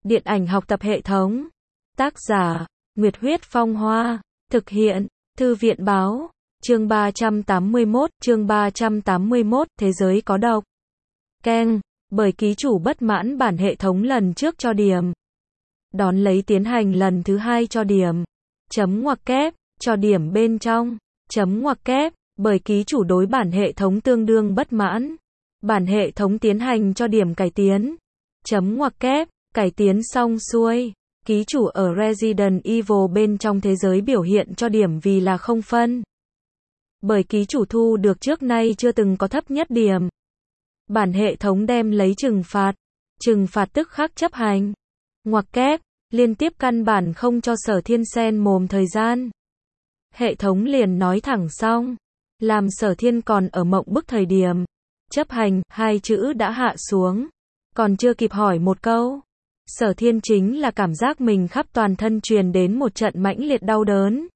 Điện ảnh học tập hệ thống. Tác giả, Nguyệt Huyết Phong Hoa. Thực hiện, Thư viện Báo. Chương 381, Thế giới có độc. Keng, bởi ký chủ bất mãn bản hệ thống lần trước cho điểm. Đón lấy tiến hành lần thứ hai cho điểm. Chấm ngoặc kép, cho điểm bên trong. Chấm ngoặc kép, bởi ký chủ đối bản hệ thống tương đương bất mãn. Bản hệ thống tiến hành cho điểm cải tiến. Chấm ngoặc kép, cải tiến xong xuôi. Ký chủ ở Resident Evil bên trong thế giới biểu hiện cho điểm vì là 0 phân. Bởi ký chủ thu được trước nay chưa từng có thấp nhất điểm. Bản hệ thống đem lấy trừng phạt. Trừng phạt tức khắc chấp hành. Ngoặc kép, liên tiếp căn bản không cho Sở Thiên xen mồm thời gian. Hệ thống liền nói thẳng xong. Làm Sở Thiên còn ở mộng bức thời điểm. Chấp hành, hai chữ đã hạ xuống. Còn chưa kịp hỏi một câu. Sở Thiên chính là cảm giác mình khắp toàn thân truyền đến một trận mãnh liệt đau đớn.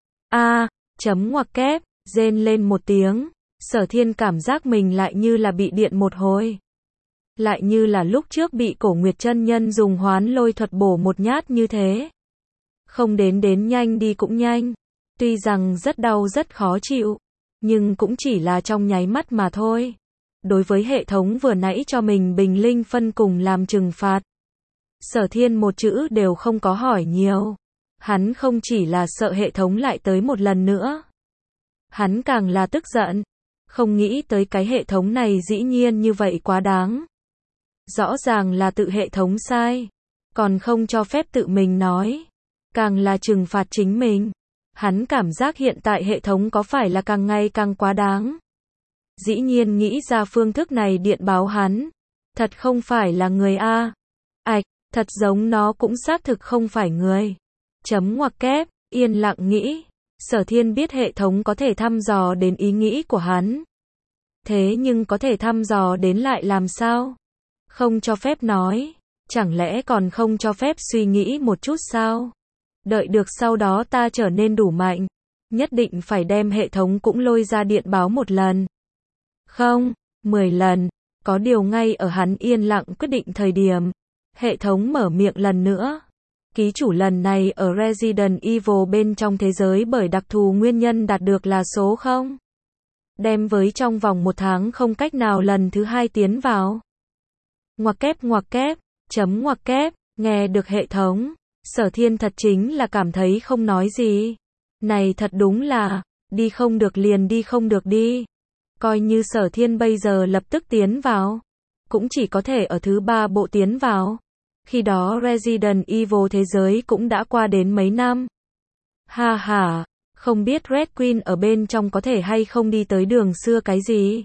Chấm ngoặc kép, rên lên một tiếng. Sở Thiên cảm giác mình lại như là bị điện một hồi. Lại như là lúc trước bị Cổ Nguyệt chân nhân dùng hoán lôi thuật bổ một nhát như thế. Không đến nhanh đi cũng nhanh. Tuy rằng rất đau rất khó chịu. Nhưng cũng chỉ là trong nháy mắt mà thôi. Đối với hệ thống vừa nãy cho mình bình linh phân cùng làm trừng phạt. Sở Thiên một chữ đều không có hỏi nhiều. Hắn không chỉ là sợ hệ thống lại tới một lần nữa. Hắn càng là tức giận. Không nghĩ tới cái hệ thống này dĩ nhiên như vậy quá đáng. Rõ ràng là tự hệ thống sai. Còn không cho phép tự mình nói. Càng là trừng phạt chính mình. Hắn cảm giác hiện tại hệ thống có phải là càng ngày càng quá đáng. Dĩ nhiên nghĩ ra phương thức này điện báo hắn. Thật không phải là người a. Thật giống nó cũng xác thực không phải người. Chấm ngoặc kép, yên lặng nghĩ. Sở Thiên biết hệ thống có thể thăm dò đến ý nghĩ của hắn. Thế nhưng có thể thăm dò đến lại làm sao? Không cho phép nói. Chẳng lẽ còn không cho phép suy nghĩ một chút sao? Đợi được sau đó ta trở nên đủ mạnh. Nhất định phải đem hệ thống cũng lôi ra điện báo một lần. Không, 10 lần. Có điều ngay ở hắn yên lặng quyết định thời điểm. Hệ thống mở miệng lần nữa. Ký chủ lần này ở Resident Evil bên trong thế giới bởi đặc thù nguyên nhân đạt được là số 0. Đem với trong vòng 1 tháng không cách nào lần thứ hai tiến vào. Ngoặc kép, chấm ngoặc kép, nghe được hệ thống. Sở Thiên thật chính là cảm thấy không nói gì. Này thật đúng là, đi không được liền đi không được đi. Coi như Sở Thiên bây giờ lập tức tiến vào. Cũng chỉ có thể ở thứ 3 bộ tiến vào. Khi đó Resident Evil thế giới cũng đã qua đến mấy năm. Ha ha, không biết Red Queen ở bên trong có thể hay không đi tới đường xưa cái gì.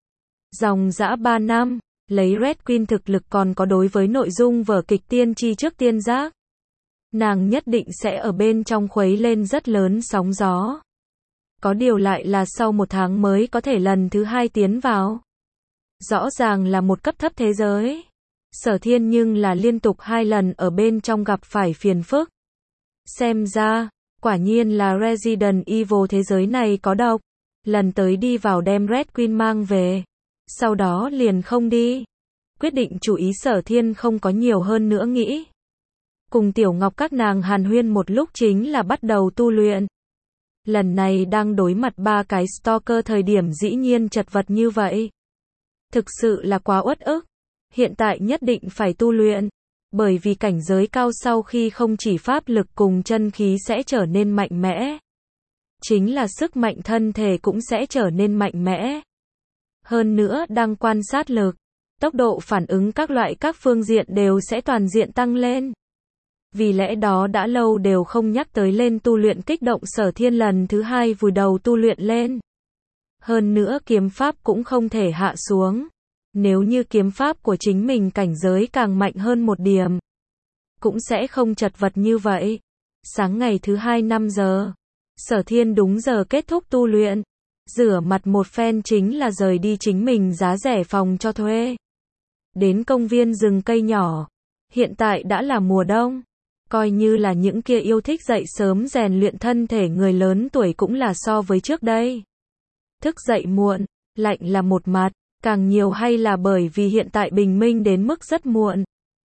Dòng dã 3 năm, lấy Red Queen thực lực còn có đối với nội dung vở kịch tiên tri trước tiên giác. Nàng nhất định sẽ ở bên trong khuấy lên rất lớn sóng gió. Có điều lại là sau 1 tháng mới có thể lần thứ 2 tiến vào. Rõ ràng là một cấp thấp thế giới. Sở Thiên nhưng là liên tục 2 lần ở bên trong gặp phải phiền phức. Xem ra, quả nhiên là Resident Evil thế giới này có độc. Lần tới đi vào đem Red Queen mang về. Sau đó liền không đi. Quyết định chú ý Sở Thiên không có nhiều hơn nữa nghĩ. Cùng Tiểu Ngọc các nàng hàn huyên một lúc chính là bắt đầu tu luyện. Lần này đang đối mặt 3 cái stalker thời điểm dĩ nhiên chật vật như vậy. Thực sự là quá uất ức. Hiện tại nhất định phải tu luyện. Bởi vì cảnh giới cao sau khi không chỉ pháp lực cùng chân khí sẽ trở nên mạnh mẽ. Chính là sức mạnh thân thể cũng sẽ trở nên mạnh mẽ. Hơn nữa đang quan sát lực, tốc độ phản ứng các loại các phương diện đều sẽ toàn diện tăng lên. Vì lẽ đó đã lâu đều không nhắc tới lên tu luyện kích động Sở Thiên lần thứ 2 vùi đầu tu luyện lên. Hơn nữa kiếm pháp cũng không thể hạ xuống. Nếu như kiếm pháp của chính mình cảnh giới càng mạnh hơn một điểm, cũng sẽ không chật vật như vậy. Sáng ngày thứ 2 5 giờ, Sở Thiên đúng giờ kết thúc tu luyện. Rửa mặt một phen chính là rời đi chính mình giá rẻ phòng cho thuê. Đến công viên rừng cây nhỏ. Hiện tại đã là mùa đông. Coi như là những kia yêu thích dậy sớm rèn luyện thân thể người lớn tuổi cũng là so với trước đây. Thức dậy muộn, lạnh là một mặt. Càng nhiều hay là bởi vì hiện tại bình minh đến mức rất muộn.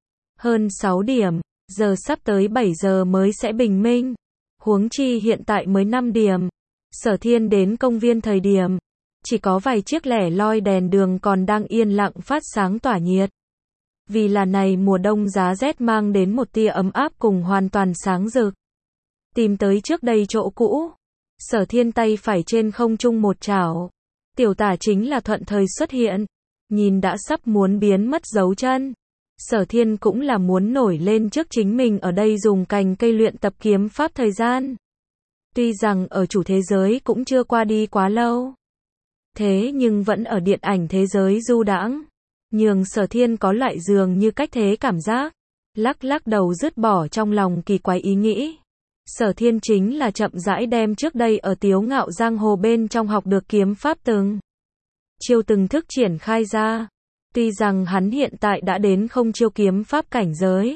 Hơn 6 điểm, giờ sắp tới 7 giờ mới sẽ bình minh. Huống chi hiện tại mới 5 điểm. Sở Thiên đến công viên thời điểm, chỉ có vài chiếc lẻ loi đèn đường còn đang yên lặng phát sáng tỏa nhiệt. Vì là này mùa đông giá rét mang đến một tia ấm áp cùng hoàn toàn sáng rực. Tìm tới trước đây chỗ cũ. Sở Thiên tay phải trên không trung một chảo. Tiểu tả chính là thuận thời xuất hiện. Nhìn đã sắp muốn biến mất dấu chân. Sở Thiên cũng là muốn nổi lên trước chính mình ở đây dùng cành cây luyện tập kiếm pháp thời gian. Tuy rằng ở chủ thế giới cũng chưa qua đi quá lâu. Thế nhưng vẫn ở điện ảnh thế giới du đãng. Nhường Sở Thiên có loại dường như cách thế cảm giác. Lắc lắc đầu dứt bỏ trong lòng kỳ quái ý nghĩ. Sở Thiên chính là chậm rãi đem trước đây ở Tiếu Ngạo Giang Hồ bên trong học được kiếm pháp từng chiêu từng thức triển khai ra. Tuy rằng hắn hiện tại đã đến không chiêu kiếm pháp cảnh giới.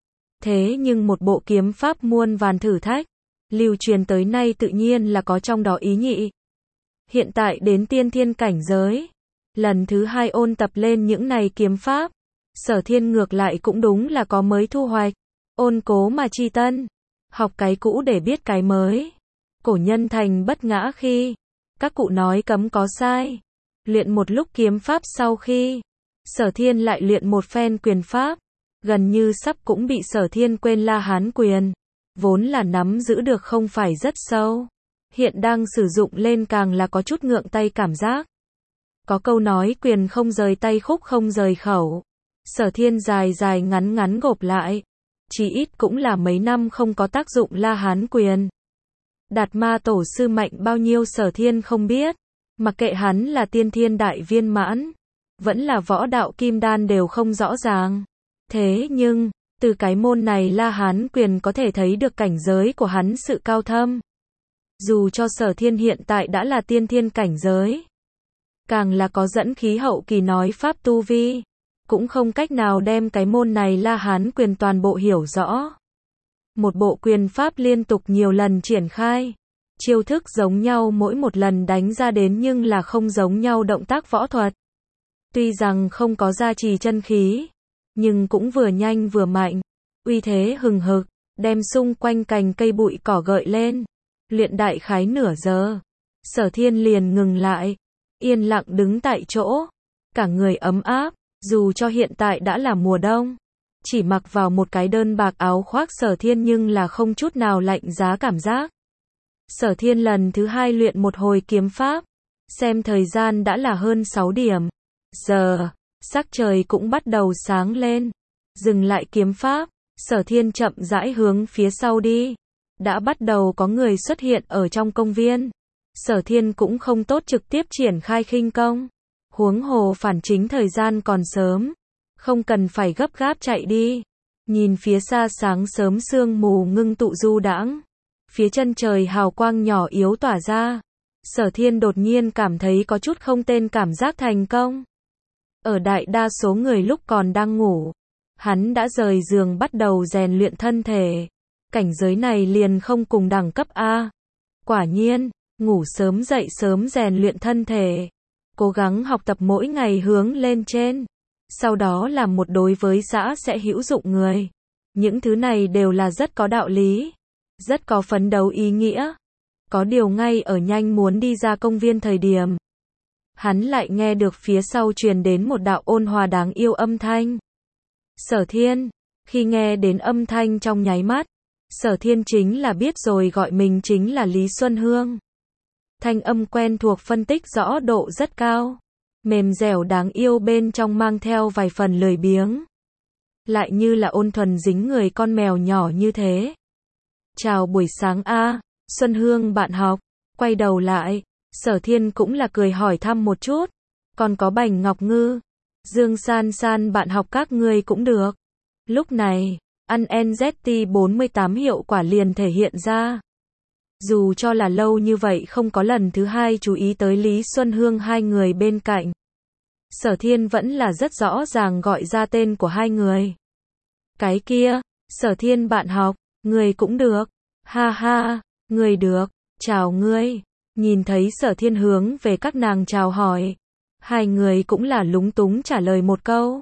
Thế nhưng một bộ kiếm pháp muôn vàn thử thách, lưu truyền tới nay tự nhiên là có trong đó ý nhị. Hiện tại đến tiên thiên cảnh giới. Lần thứ 2 ôn tập lên những này kiếm pháp. Sở Thiên ngược lại cũng đúng là có mới thu hoạch. Ôn cố mà chi tân. Học cái cũ để biết cái mới. Cổ nhân thành bất ngã khi. Các cụ nói cấm có sai. Luyện một lúc kiếm pháp sau khi. Sở Thiên lại luyện một phen quyền pháp. Gần như sắp cũng bị Sở Thiên quên La Hán quyền. Vốn là nắm giữ được không phải rất sâu. Hiện đang sử dụng lên càng là có chút ngượng tay cảm giác. Có câu nói quyền không rời tay khúc không rời khẩu. Sở Thiên dài dài ngắn ngắn gộp lại. Chỉ ít cũng là mấy năm không có tác dụng La Hán quyền. Đạt Ma tổ sư mạnh bao nhiêu Sở Thiên không biết. Mặc kệ hắn là tiên thiên đại viên mãn. Vẫn là võ đạo kim đan đều không rõ ràng. Thế nhưng, từ cái môn này La Hán quyền có thể thấy được cảnh giới của hắn sự cao thâm. Dù cho Sở Thiên hiện tại đã là tiên thiên cảnh giới. Càng là có dẫn khí hậu kỳ nói pháp tu vi. Cũng không cách nào đem cái môn này La Hán quyền toàn bộ hiểu rõ. Một bộ quyền pháp liên tục nhiều lần triển khai. Chiêu thức giống nhau mỗi một lần đánh ra đến nhưng là không giống nhau động tác võ thuật. Tuy rằng không có gia trì chân khí. Nhưng cũng vừa nhanh vừa mạnh. Uy thế hừng hực. Đem xung quanh cành cây bụi cỏ gợi lên. Luyện đại khái nửa giờ. Sở Thiên liền ngừng lại. Yên lặng đứng tại chỗ. Cả người ấm áp. Dù cho hiện tại đã là mùa đông. Chỉ mặc vào một cái đơn bạc áo khoác Sở Thiên nhưng là không chút nào lạnh giá cảm giác. Sở Thiên lần thứ 2 luyện một hồi kiếm pháp. Xem thời gian đã là hơn 6 điểm. Giờ, sắc trời cũng bắt đầu sáng lên. Dừng lại kiếm pháp. Sở Thiên chậm rãi hướng phía sau đi. Đã bắt đầu có người xuất hiện ở trong công viên. Sở Thiên cũng không tốt trực tiếp triển khai khinh công. Huống hồ phản chính thời gian còn sớm. Không cần phải gấp gáp chạy đi. Nhìn phía xa sáng sớm sương mù ngưng tụ du đãng. Phía chân trời hào quang nhỏ yếu tỏa ra. Sở Thiên đột nhiên cảm thấy có chút không tên cảm giác thành công. Ở đại đa số người lúc còn đang ngủ. Hắn đã rời giường bắt đầu rèn luyện thân thể. Cảnh giới này liền không cùng đẳng cấp A. Quả nhiên, ngủ sớm dậy sớm rèn luyện thân thể. Cố gắng học tập mỗi ngày hướng lên trên. Sau đó làm một đối với xã sẽ hữu dụng người. Những thứ này đều là rất có đạo lý. Rất có phấn đấu ý nghĩa. Có điều ngay ở nhanh muốn đi ra công viên thời điểm. Hắn lại nghe được phía sau truyền đến một đạo ôn hòa đáng yêu âm thanh. Sở Thiên, khi nghe đến âm thanh trong nháy mắt. Sở Thiên chính là biết rồi gọi mình chính là Lý Xuân Hương. Thanh âm quen thuộc phân tích rõ độ rất cao. Mềm dẻo đáng yêu bên trong mang theo vài phần lười biếng. Lại như là ôn thuần dính người con mèo nhỏ như thế. Chào buổi sáng a, Xuân Hương bạn học. Quay đầu lại, Sở Thiên cũng là cười hỏi thăm một chút. Còn có Bành Ngọc Ngư, Dương San San bạn học các ngươi cũng được. Lúc này, ăn NZT48 hiệu quả liền thể hiện ra. Dù cho là lâu như vậy không có lần thứ 2 chú ý tới Lý Xuân Hương hai người bên cạnh. Sở Thiên vẫn là rất rõ ràng gọi ra tên của hai người. Cái kia, Sở Thiên bạn học, người cũng được. Ha ha, người được, chào ngươi. Nhìn thấy Sở Thiên hướng về các nàng chào hỏi. Hai người cũng là lúng túng trả lời một câu.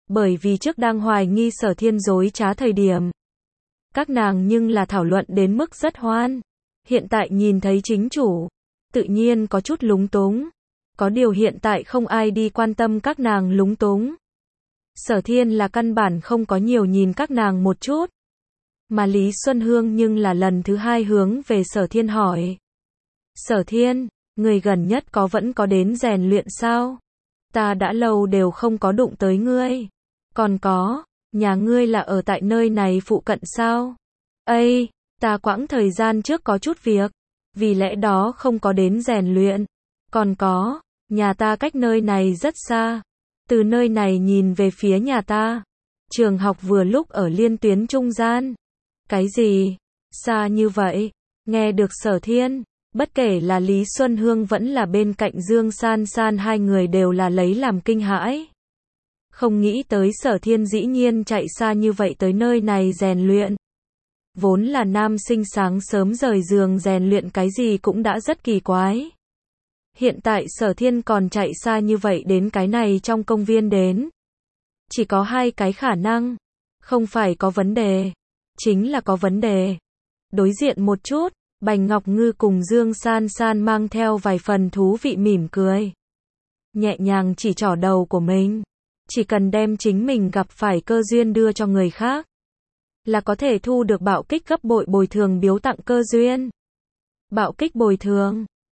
Bởi vì trước đang hoài nghi Sở Thiên dối trá thời điểm. Các nàng nhưng là thảo luận đến mức rất hoan. Hiện tại nhìn thấy chính chủ, tự nhiên có chút lúng túng. Có điều hiện tại không ai đi quan tâm các nàng lúng túng. Sở Thiên là căn bản không có nhiều nhìn các nàng một chút. Mà Lý Xuân Hương nhưng là lần thứ hai hướng về Sở Thiên hỏi. Sở Thiên, người gần nhất vẫn có đến rèn luyện sao? Ta đã lâu đều không có đụng tới ngươi. Còn có, nhà ngươi là ở tại nơi này phụ cận sao? Ây, ta quãng thời gian trước có chút việc, vì lẽ đó không có đến rèn luyện. Còn có, nhà ta cách nơi này rất xa. Từ nơi này nhìn về phía nhà ta, trường học vừa lúc ở liên tuyến trung gian. Cái gì? Xa như vậy? Nghe được Sở Thiên, bất kể là Lý Xuân Hương vẫn là bên cạnh Dương San San, hai người đều là lấy làm kinh hãi. Không nghĩ tới Sở Thiên dĩ nhiên chạy xa như vậy tới nơi này rèn luyện. Vốn là nam sinh sáng sớm rời giường rèn luyện cái gì cũng đã rất kỳ quái. Hiện tại Sở Thiên còn chạy xa như vậy đến cái này trong công viên đến. Chỉ có hai cái khả năng. Không phải có vấn đề, chính là có vấn đề. Đối diện một chút, Bành Ngọc Ngư cùng Dương San San mang theo vài phần thú vị mỉm cười. Nhẹ nhàng chỉ trỏ đầu của mình. Chỉ cần đem chính mình gặp phải cơ duyên đưa cho người khác, là có thể thu được bạo kích gấp bội bồi thường biếu tặng cơ duyên. Bạo kích bồi thường.